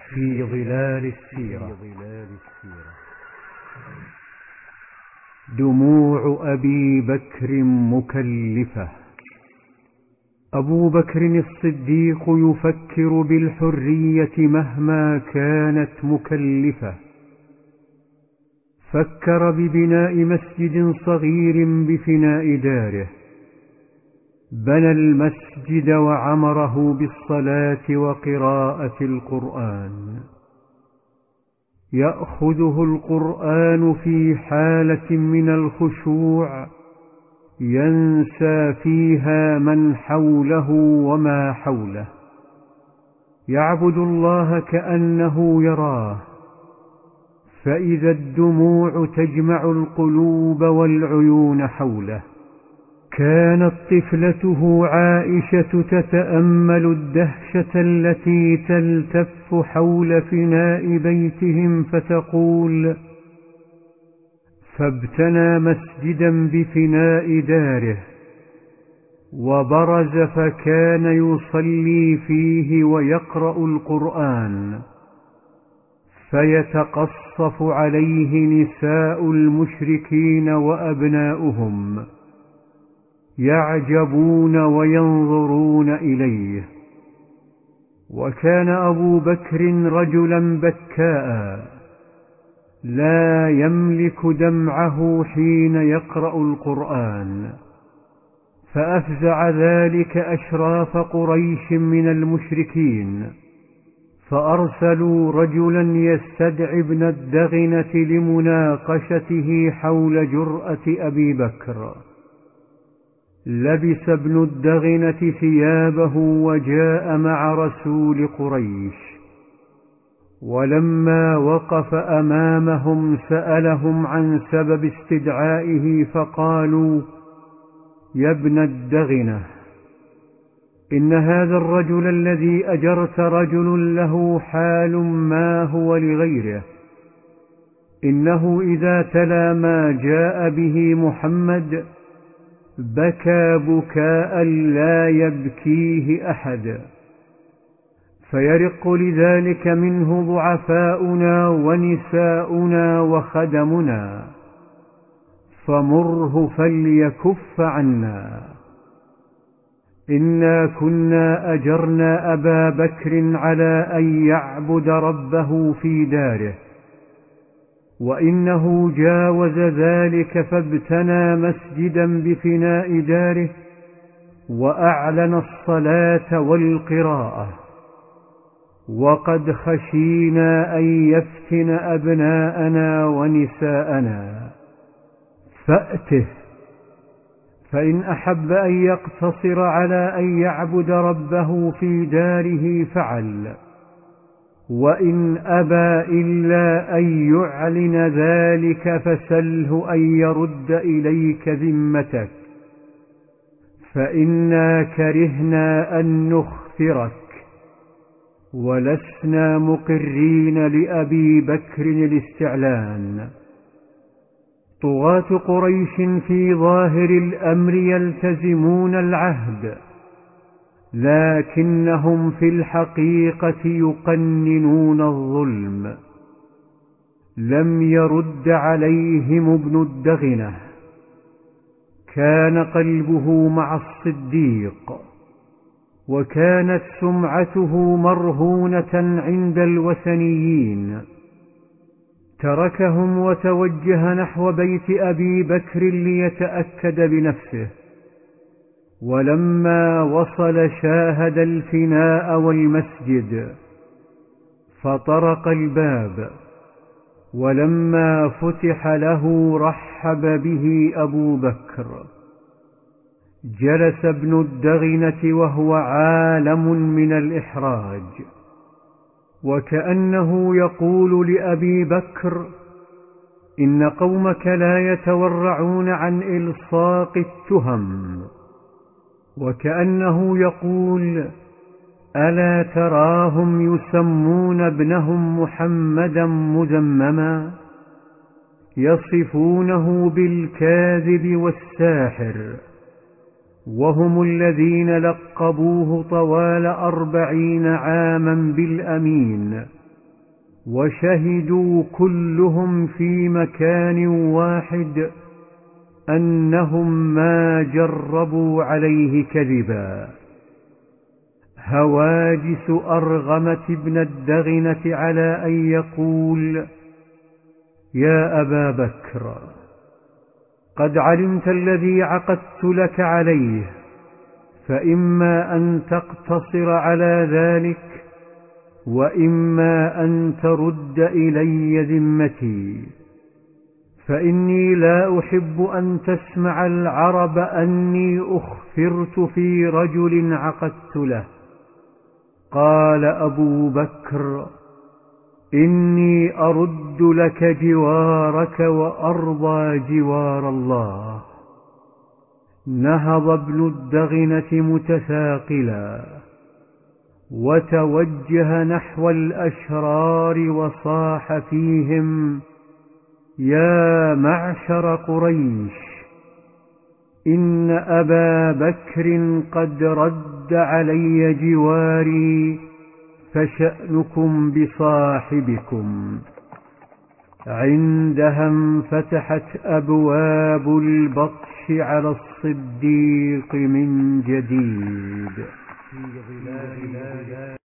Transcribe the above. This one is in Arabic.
في ظلال السيرة. دموع أبي بكر مكلفة. أبو بكر الصديق يفكر بالحرية مهما كانت مكلفة. فكر ببناء مسجد صغير بفناء داره، بنى المسجد وعمره بالصلاة وقراءة القرآن. يأخذه القرآن في حالة من الخشوع ينسى فيها من حوله وما حوله، يعبد الله كأنه يراه. فإذا الدموع تجمع القلوب والعيون حوله. كانت طفلته عائشة تتأمل الدهشة التي تلتف حول فناء بيتهم فتقول: فابتنى مسجدا بفناء داره، وبرز فكان يصلي فيه ويقرأ القرآن، فيتقصف عليه نساء المشركين وأبناؤهم، يعجبون وينظرون إليه. وكان أبو بكر رجلا بكاء لا يملك دمعه حين يقرأ القرآن، فأفزع ذلك أشراف قريش من المشركين، فأرسلوا رجلا يستدعي ابن الدغنة لمناقشته حول جرأة أبي بكر. لبس ابن الدغنة ثيابه وجاء مع رسول قريش، ولما وقف أمامهم سألهم عن سبب استدعائه، فقالوا: يا ابن الدغنة، إن هذا الرجل الذي أجرت رجل له حال ما هو لغيره. إنه إذا تلا ما جاء به محمد بكى بكاء لا يبكيه أحد، فيرق لذلك منه ضعفاؤنا ونساؤنا وخدمنا، فمره فليكف عنا. إنا كنا أجرنا أبا بكر على أن يعبد ربه في داره، وإنه جاوز ذلك فابتنى مسجدا بفناء داره وأعلن الصلاة والقراءة، وقد خشينا أن يفتن أبناءنا ونساءنا. فأته، فإن أحب أن يقتصر على أن يعبد ربه في داره فعل، وإن أبى إلا أن يعلن ذلك فسله أن يرد إليك ذمتك، فإنا كرهنا أن نخفرك، ولسنا مقرين لأبي بكر الاستعلان. طغاة قريش في ظاهر الأمر يلتزمون العهد، لكنهم في الحقيقة يقننون الظلم. لم يرد عليهم ابن الدغنة، كان قلبه مع الصديق، وكانت سمعته مرهونة عند الوثنيين. تركهم وتوجه نحو بيت أبي بكر ليتأكد بنفسه، ولما وصل شاهد الفناء والمسجد، فطرق الباب، ولما فتح له رحب به أبو بكر. جلس ابن الدغنة وهو عالم من الإحراج، وكأنه يقول لأبي بكر: إن قومك لا يتورعون عن إلصاق التهم. وكأنه يقول: ألا تراهم يسمون ابنهم محمدا مذمما، يصفونه بالكاذب والساحر، وهم الذين لقبوه طوال 40 عاما بالأمين، وشهدوا كلهم في مكان واحد أنهم ما جربوا عليه كذبا. هواجس أرغمة ابن الدغنة على أن يقول: يا أبا بكر، قد علمت الذي عقدت لك عليه، فإما أن تقتصر على ذلك، وإما أن ترد إلي ذمتي، فإني لا أحب أن تسمع العرب أني أخفرت في رجل عقدت له. قال أبو بكر: إني أرد لك جوارك وأرضى جوار الله. نهض ابن الدغنة متثاقلا، وتوجه نحو الأشرار وصاح فيهم: يا معشر قريش، إن أبا بكر قد رد علي جواري، فشأنكم بصاحبكم. عندها انفتحت أبواب البطش على الصديق من جديد.